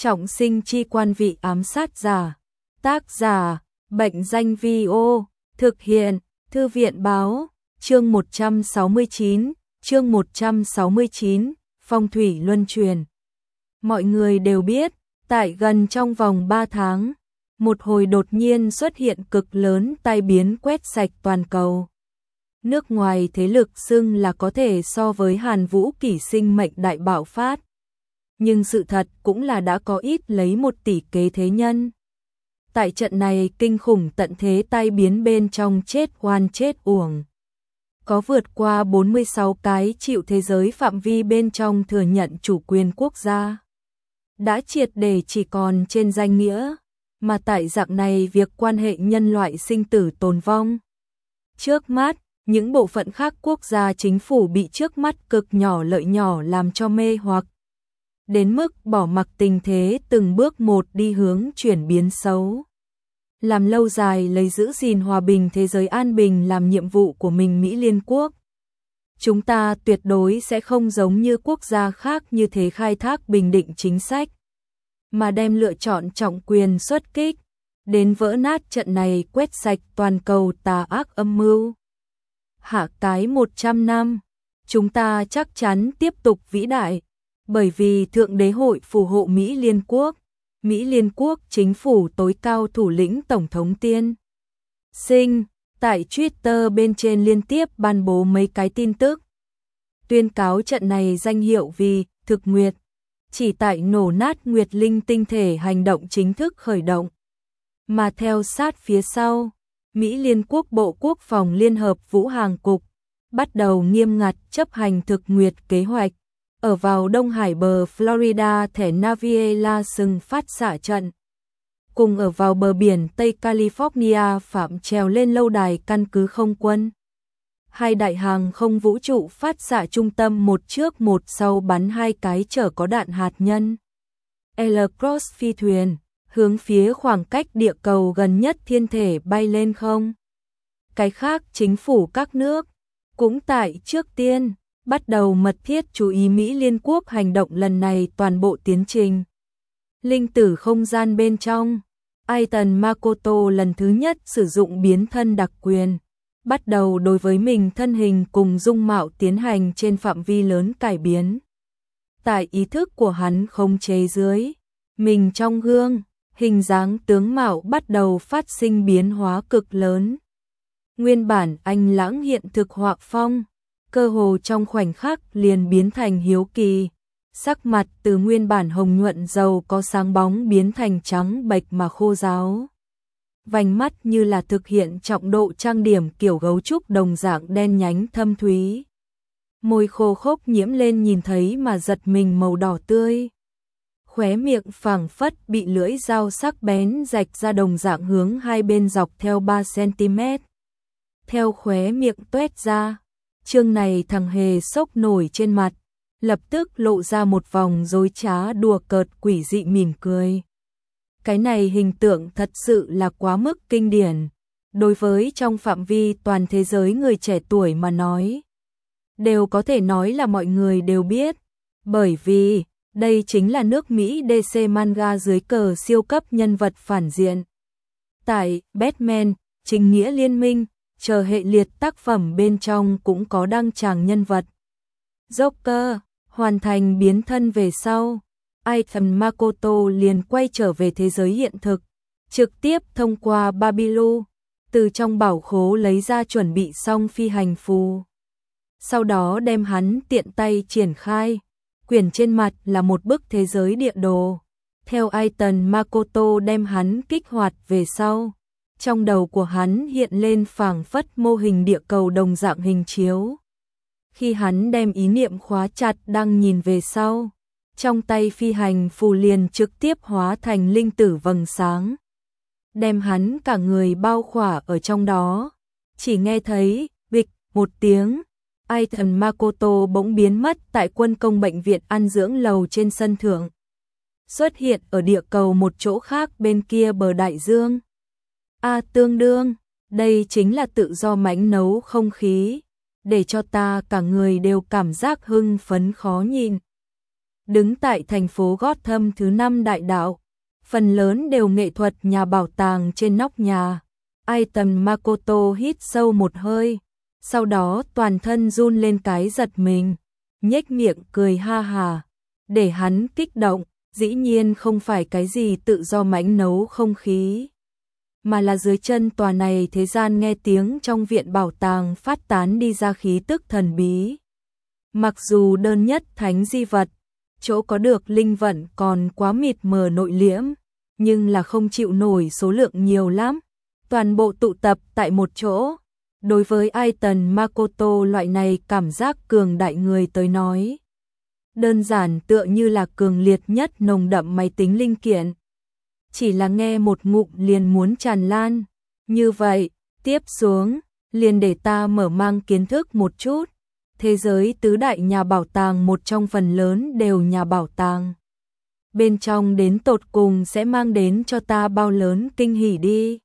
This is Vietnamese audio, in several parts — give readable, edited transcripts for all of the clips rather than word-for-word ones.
Trọng sinh chi quan vị ám sát giả. Tác giả, Bệnh danh Vi-ô, thực hiện, Thư viện báo, chương 169, phong thủy luân truyền. Mọi người đều biết, tại gần trong vòng 3 tháng, một hồi đột nhiên xuất hiện cực lớn tai biến quét sạch toàn cầu. Nước ngoài thế lực xưng là có thể so với Hàn Vũ kỷ sinh mệnh đại bạo phát. Nhưng sự thật cũng là đã có ít lấy 1 tỷ kế thế nhân. Tại trận này kinh khủng tận thế tai biến bên trong chết oan chết uổng. Có vượt qua 46 cái chịu thế giới phạm vi bên trong thừa nhận chủ quyền quốc gia. Đã triệt để chỉ còn trên danh nghĩa, mà tại dạng này việc quan hệ nhân loại sinh tử tồn vong. Trước mắt, những bộ phận khác quốc gia chính phủ bị trước mắt cực nhỏ lợi nhỏ làm cho mê hoặc. Đến mức bỏ mặc tình thế từng bước một đi hướng chuyển biến xấu. Làm lâu dài lấy giữ gìn hòa bình thế giới an bình làm nhiệm vụ của mình Mỹ Liên Quốc. Chúng ta tuyệt đối sẽ không giống như quốc gia khác như thế khai thác bình định chính sách, mà đem lựa chọn trọng quyền xuất kích, đến vỡ nát trận này quét sạch toàn cầu tà ác âm mưu. Hạ cái 100 năm, chúng ta chắc chắn tiếp tục vĩ đại, bởi vì Thượng Đế hội phù hộ Mỹ Liên Quốc. Mỹ Liên Quốc chính phủ tối cao thủ lĩnh Tổng thống Tiên Sinh, tại Twitter bên trên liên tiếp ban bố mấy cái tin tức. Tuyên cáo trận này danh hiệu vì thực nguyệt, chỉ tại nổ nát nguyệt linh tinh thể hành động chính thức khởi động. Mà theo sát phía sau, Mỹ Liên Quốc Bộ Quốc phòng Liên hợp Vũ Hàng Cục bắt đầu nghiêm ngặt chấp hành thực nguyệt kế hoạch. Ở vào Đông Hải bờ Florida thẻ Navigation phát xạ trận. Cùng ở vào bờ biển Tây California phạm trèo lên lâu đài căn cứ không quân. Hai đại hàng không vũ trụ phát xạ trung tâm một trước một sau bắn 2 cái chở có đạn hạt nhân. L-Cross phi thuyền, hướng phía khoảng cách địa cầu gần nhất thiên thể bay lên không. Cái khác chính phủ các nước, cũng tại trước tiên, bắt đầu mật thiết chú ý Mỹ Liên Quốc hành động lần này toàn bộ tiến trình. Linh tử không gian bên trong, Aitan Makoto lần thứ nhất sử dụng biến thân đặc quyền, bắt đầu đối với mình thân hình cùng dung mạo tiến hành trên phạm vi lớn cải biến. Tại ý thức của hắn không chế dưới, mình trong gương, hình dáng tướng mạo bắt đầu phát sinh biến hóa cực lớn. Nguyên bản anh lãng hiện thực họa phong, cơ hồ trong khoảnh khắc liền biến thành hiếu kỳ, sắc mặt từ nguyên bản hồng nhuận giàu có sáng bóng biến thành trắng bệch mà khô ráo. Vành mắt như là thực hiện trọng độ trang điểm kiểu gấu trúc đồng dạng đen nhánh thâm thúy. Môi khô khốc nhiễm lên nhìn thấy mà giật mình màu đỏ tươi. Khóe miệng phảng phất bị lưỡi dao sắc bén rạch ra đồng dạng hướng hai bên dọc theo 3 cm. Theo khóe miệng tuét ra, chương này thằng hề sốc nổi trên mặt, lập tức lộ ra một vòng dối trá đùa cợt quỷ dị mỉm cười. Cái này hình tượng thật sự là quá mức kinh điển, đối với trong phạm vi toàn thế giới người trẻ tuổi mà nói. Đều có thể nói là mọi người đều biết, bởi vì đây chính là nước Mỹ DC manga dưới cờ siêu cấp nhân vật phản diện. Tại Batman, Chính nghĩa liên minh, chờ hệ liệt tác phẩm bên trong cũng có đăng tràng nhân vật. Joker, hoàn thành biến thân về sau, Aitan Makoto liền quay trở về thế giới hiện thực, trực tiếp thông qua Babylon, từ trong bảo khố lấy ra chuẩn bị xong phi hành phù. Sau đó đem hắn tiện tay triển khai, quyển trên mặt là một bức thế giới địa đồ. Theo Aitan Makoto đem hắn kích hoạt về sau, trong đầu của hắn hiện lên phảng phất mô hình địa cầu đồng dạng hình chiếu. Khi hắn đem ý niệm khóa chặt đang nhìn về sau, trong tay phi hành phù liền trực tiếp hóa thành linh tử vầng sáng, đem hắn cả người bao khỏa ở trong đó. Chỉ nghe thấy bịch một tiếng, Aitan Makoto bỗng biến mất tại quân công bệnh viện ăn dưỡng lầu trên sân thượng, xuất hiện ở địa cầu một chỗ khác bên kia bờ đại dương. Tương đương, đây chính là tự do mãnh nấu không khí, để cho ta cả người đều cảm giác hưng phấn khó nhìn. đứng tại thành phố Gotham thứ 5 đại đạo. Phần lớn đều nghệ thuật nhà bảo tàng trên nóc nhà. Aiton Makoto hít sâu một hơi, sau đó toàn thân run lên cái giật mình, nhếch miệng cười ha hà. Để hắn kích động, dĩ nhiên không phải cái gì tự do mãnh nấu không khí, mà là dưới chân tòa này thế gian nghe tiếng trong viện bảo tàng phát tán đi ra khí tức thần bí. Mặc dù đơn nhất thánh di vật, chỗ có được linh vận còn quá mịt mờ nội liễm, nhưng là không chịu nổi số lượng nhiều lắm, toàn bộ tụ tập tại một chỗ. Đối với Aiton Makoto loại này cảm giác cường đại người tới nói, đơn giản tựa như là cường liệt nhất nồng đậm máy tính linh kiện. Chỉ là nghe một ngụm liền muốn tràn lan. Như vậy, tiếp xuống, liền để ta mở mang kiến thức một chút. Thế giới tứ đại nhà bảo tàng một trong phần lớn đều nhà bảo tàng. Bên trong đến tột cùng sẽ mang đến cho ta bao lớn kinh hỉ đi.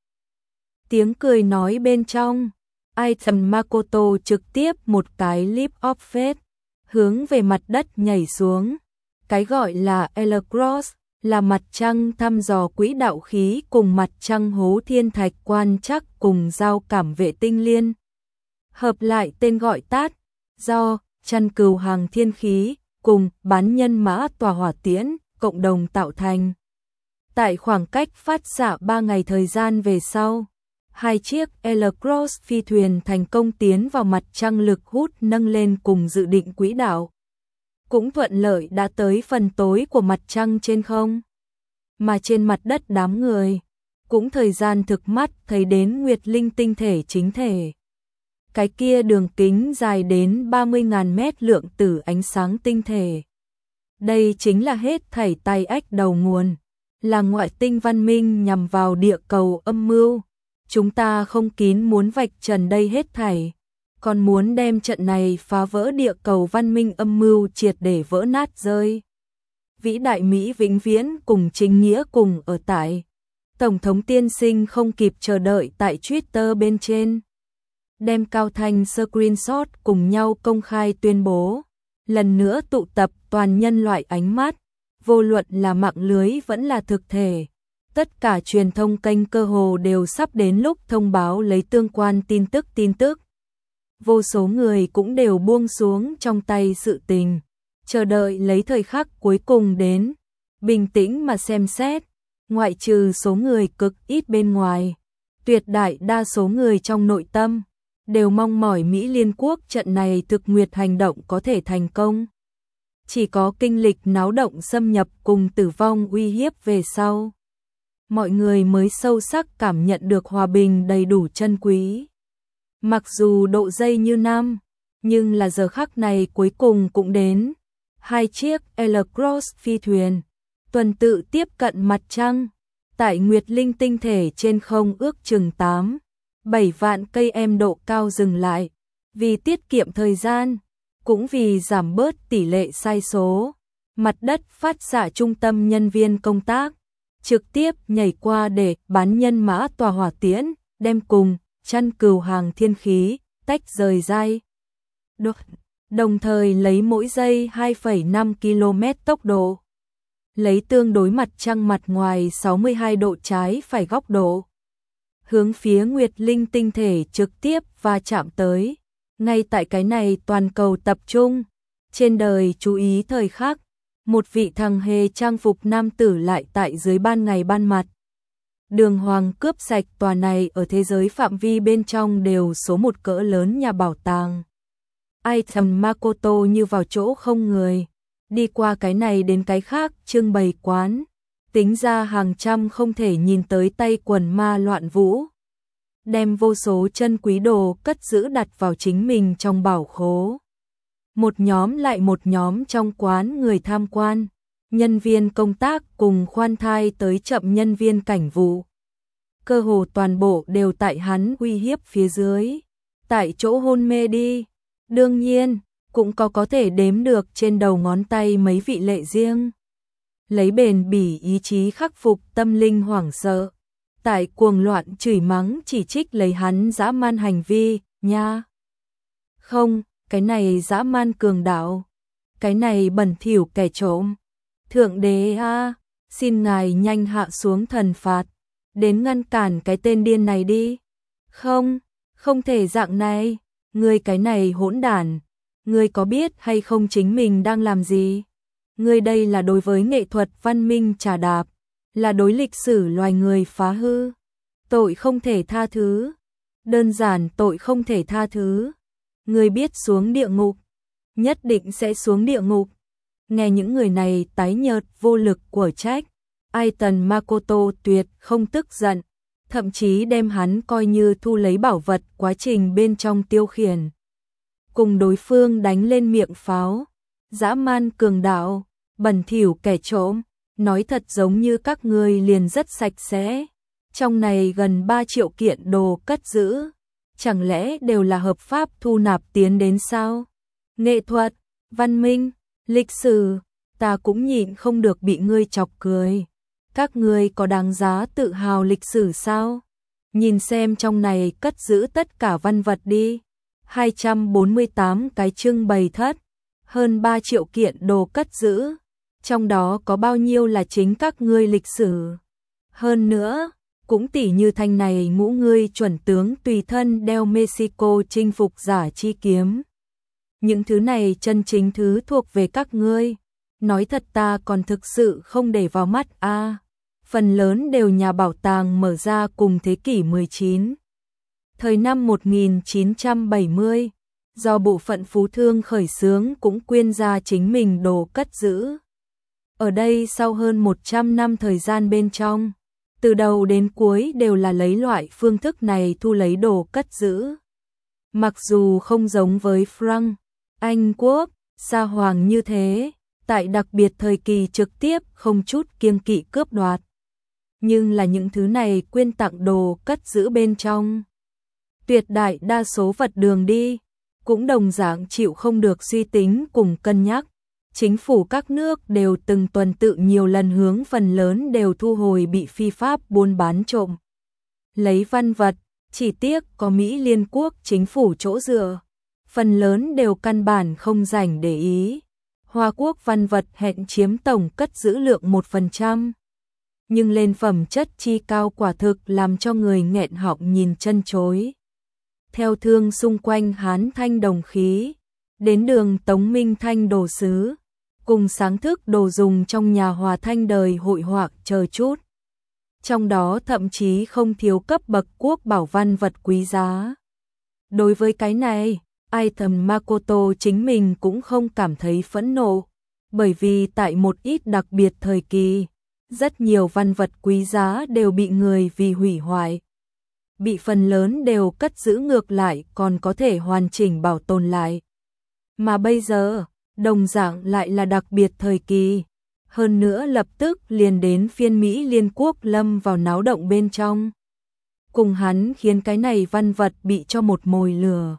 Tiếng cười nói bên trong, Aiton Makoto trực tiếp một cái leap of faith, hướng về mặt đất nhảy xuống. Cái gọi là L-Cross là mặt trăng thăm dò quỹ đạo khí cùng mặt trăng hố thiên thạch quan trắc cùng giao cảm vệ tinh liên. Hợp lại tên gọi tắt, do chăn cừu hàng thiên khí cùng bán nhân mã tòa hỏa tiễn cộng đồng tạo thành. Tại khoảng cách phát xạ 3 ngày thời gian về sau, 2 chiếc L-Cross phi thuyền thành công tiến vào mặt trăng lực hút nâng lên cùng dự định quỹ đạo. Cũng thuận lợi đã tới phần tối của mặt trăng trên không. Mà trên mặt đất đám người, cũng thời gian thực mắt thấy đến Nguyệt Linh tinh thể chính thể. Cái kia đường kính dài đến 30.000 mét lượng tử ánh sáng tinh thể. Đây chính là hết thảy tai ách đầu nguồn, là ngoại tinh văn minh nhằm vào địa cầu âm mưu. Chúng ta không kín muốn vạch trần đây hết thảy, còn muốn đem trận này phá vỡ địa cầu văn minh âm mưu triệt để vỡ nát rơi. Vĩ đại Mỹ vĩnh viễn cùng chính nghĩa cùng ở tại. Tổng thống tiên sinh không kịp chờ đợi tại Twitter bên trên, đem cao thanh screenshot cùng nhau công khai tuyên bố, lần nữa tụ tập toàn nhân loại ánh mắt, vô luận là mạng lưới vẫn là thực thể. Tất cả truyền thông kênh cơ hồ đều sắp đến lúc thông báo lấy tương quan tin tức. Vô số người cũng đều buông xuống trong tay sự tình, chờ đợi lấy thời khắc cuối cùng đến, bình tĩnh mà xem xét, ngoại trừ số người cực ít bên ngoài, tuyệt đại đa số người trong nội tâm đều mong mỏi Mỹ Liên Quốc trận này thực nguyệt hành động có thể thành công. Chỉ có kinh lịch náo động xâm nhập cùng tử vong uy hiếp về sau, mọi người mới sâu sắc cảm nhận được hòa bình đầy đủ chân quý. Mặc dù độ dây như năm, nhưng là giờ khắc này cuối cùng cũng đến. 2 chiếc L-Cross phi thuyền, tuần tự tiếp cận mặt trăng, tại Nguyệt Linh tinh thể trên không ước chừng 8-7 vạn cây em độ cao dừng lại. Vì tiết kiệm thời gian, cũng vì giảm bớt tỷ lệ sai số, mặt đất phát xạ trung tâm nhân viên công tác trực tiếp nhảy qua để bán nhân mã tòa hỏa tiễn, đem cùng chăn cừu hàng thiên khí tách rời dây. Đồng thời lấy mỗi giây 2,5 km tốc độ, lấy tương đối mặt trăng mặt ngoài 62 độ trái phải góc độ, hướng phía Nguyệt Linh tinh thể trực tiếp và chạm tới. Ngay tại cái này toàn cầu tập trung, trên đời chú ý thời khắc, một vị thằng hề trang phục nam tử lại tại dưới ban ngày ban mặt. Đường hoàng cướp sạch tòa này ở thế giới phạm vi bên trong đều số một cỡ lớn nhà bảo tàng. Aiton Makoto như vào chỗ không người, đi qua cái này đến cái khác trưng bày quán, tính ra hàng trăm không thể nhìn tới tay quần ma loạn vũ. Đem vô số chân quý đồ cất giữ đặt vào chính mình trong bảo khố. Một nhóm lại một nhóm trong quán người tham quan, nhân viên công tác cùng khoan thai tới chậm nhân viên cảnh vụ. Cơ hồ toàn bộ đều tại hắn uy hiếp phía dưới, tại chỗ hôn mê đi. Đương nhiên, cũng có thể đếm được trên đầu ngón tay mấy vị lệ riêng. Lấy bền bỉ ý chí khắc phục tâm linh hoảng sợ, tại cuồng loạn chửi mắng chỉ trích lấy hắn dã man hành vi, nha. Không, cái này dã man cường đạo. cái này bẩn thỉu kẻ trộm. Thượng đế a, xin ngài nhanh hạ xuống thần phạt, đến ngăn cản cái tên điên này đi. Không, không thể dạng này, ngươi cái này hỗn đản, ngươi có biết hay không chính mình đang làm gì? Ngươi đây là đối với nghệ thuật văn minh trà đạp, là đối lịch sử loài người phá hư. Tội không thể tha thứ, đơn giản tội không thể tha thứ. Ngươi biết xuống địa ngục, nhất định sẽ xuống địa ngục. Nghe những người này tái nhợt vô lực của trách, Aiton Makoto tuyệt không tức giận, thậm chí đem hắn coi như thu lấy bảo vật quá trình bên trong tiêu khiển. Cùng đối phương đánh lên miệng pháo, dã man cường đạo, bẩn thỉu kẻ trộm, nói thật giống như các ngươi liền rất sạch sẽ. Trong này gần 3 triệu kiện đồ cất giữ, chẳng lẽ đều là hợp pháp thu nạp tiến đến sao? Nghệ thuật, văn minh, lịch sử, ta cũng nhịn không được bị ngươi chọc cười. Các ngươi có đáng giá tự hào lịch sử sao? Nhìn xem trong này cất giữ tất cả văn vật đi. 248 cái trưng bày thất, hơn 3 triệu kiện đồ cất giữ, trong đó có bao nhiêu là chính các ngươi lịch sử. Hơn nữa, cũng tỉ như thanh này ngũ ngươi chuẩn tướng tùy thân đeo Mexico chinh phục giả chi kiếm. Những thứ này chân chính thứ thuộc về các ngươi. Nói thật ta còn thực sự không để vào mắt a. Phần lớn đều nhà bảo tàng mở ra cùng thế kỷ 19. Thời năm 1970, do bộ phận phú thương khởi xướng cũng quyên ra chính mình đồ cất giữ. Ở đây sau hơn 100 năm thời gian bên trong, từ đầu đến cuối đều là lấy loại phương thức này thu lấy đồ cất giữ. Mặc dù không giống với Franc, Anh Quốc, Sa Hoàng như thế, tại đặc biệt thời kỳ trực tiếp không chút kiêng kỵ cướp đoạt. Nhưng là những thứ này quyên tặng đồ cất giữ bên trong. Tuyệt đại đa số vật đường đi, cũng đồng dạng chịu không được suy tính cùng cân nhắc. Chính phủ các nước đều từng tuần tự nhiều lần hướng phần lớn đều thu hồi bị phi pháp buôn bán trộm. Lấy văn vật, chỉ tiếc có Mỹ Liên Quốc chính phủ chỗ dựa. Phần lớn đều căn bản không rảnh để ý. Hoa Quốc văn vật hẹn chiếm tổng cất giữ lượng 1%. Nhưng lên phẩm chất chi cao quả thực làm cho người nghẹn họng nhìn chân chối. Theo thương xung quanh Hán Thanh đồng khí, đến đường Tống Minh Thanh đồ sứ, cùng sáng thức đồ dùng trong nhà Hòa Thanh đời hội họa chờ chút. Trong đó thậm chí không thiếu cấp bậc quốc bảo văn vật quý giá. Đối với cái này, Aiton Makoto chính mình cũng không cảm thấy phẫn nộ, bởi vì tại một ít đặc biệt thời kỳ, rất nhiều văn vật quý giá đều bị người vì hủy hoại. Bị phần lớn đều cất giữ ngược lại còn có thể hoàn chỉnh bảo tồn lại. Mà bây giờ, đồng dạng lại là đặc biệt thời kỳ. Hơn nữa lập tức liền đến phiên Mỹ Liên Quốc lâm vào náo động bên trong. Cùng hắn khiến cái này văn vật bị cho một mồi lửa.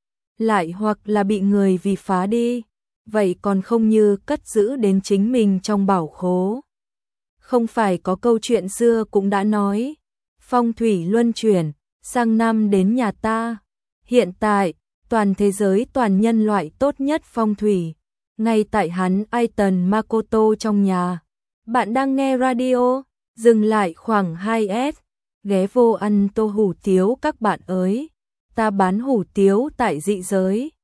Lại hoặc là bị người vì phá đi. Vậy còn không như cất giữ đến chính mình trong bảo khố. Không phải có câu chuyện xưa cũng đã nói. Phong thủy luân chuyển, sang năm đến nhà ta. Hiện tại, toàn thế giới toàn nhân loại tốt nhất phong thủy. Ngay tại hắn Aiton Makoto trong nhà. Bạn đang nghe radio, dừng lại khoảng 2S. Ghé vô ăn tô hủ tiếu các bạn ơi. Ta bán hủ tiếu tại dị giới.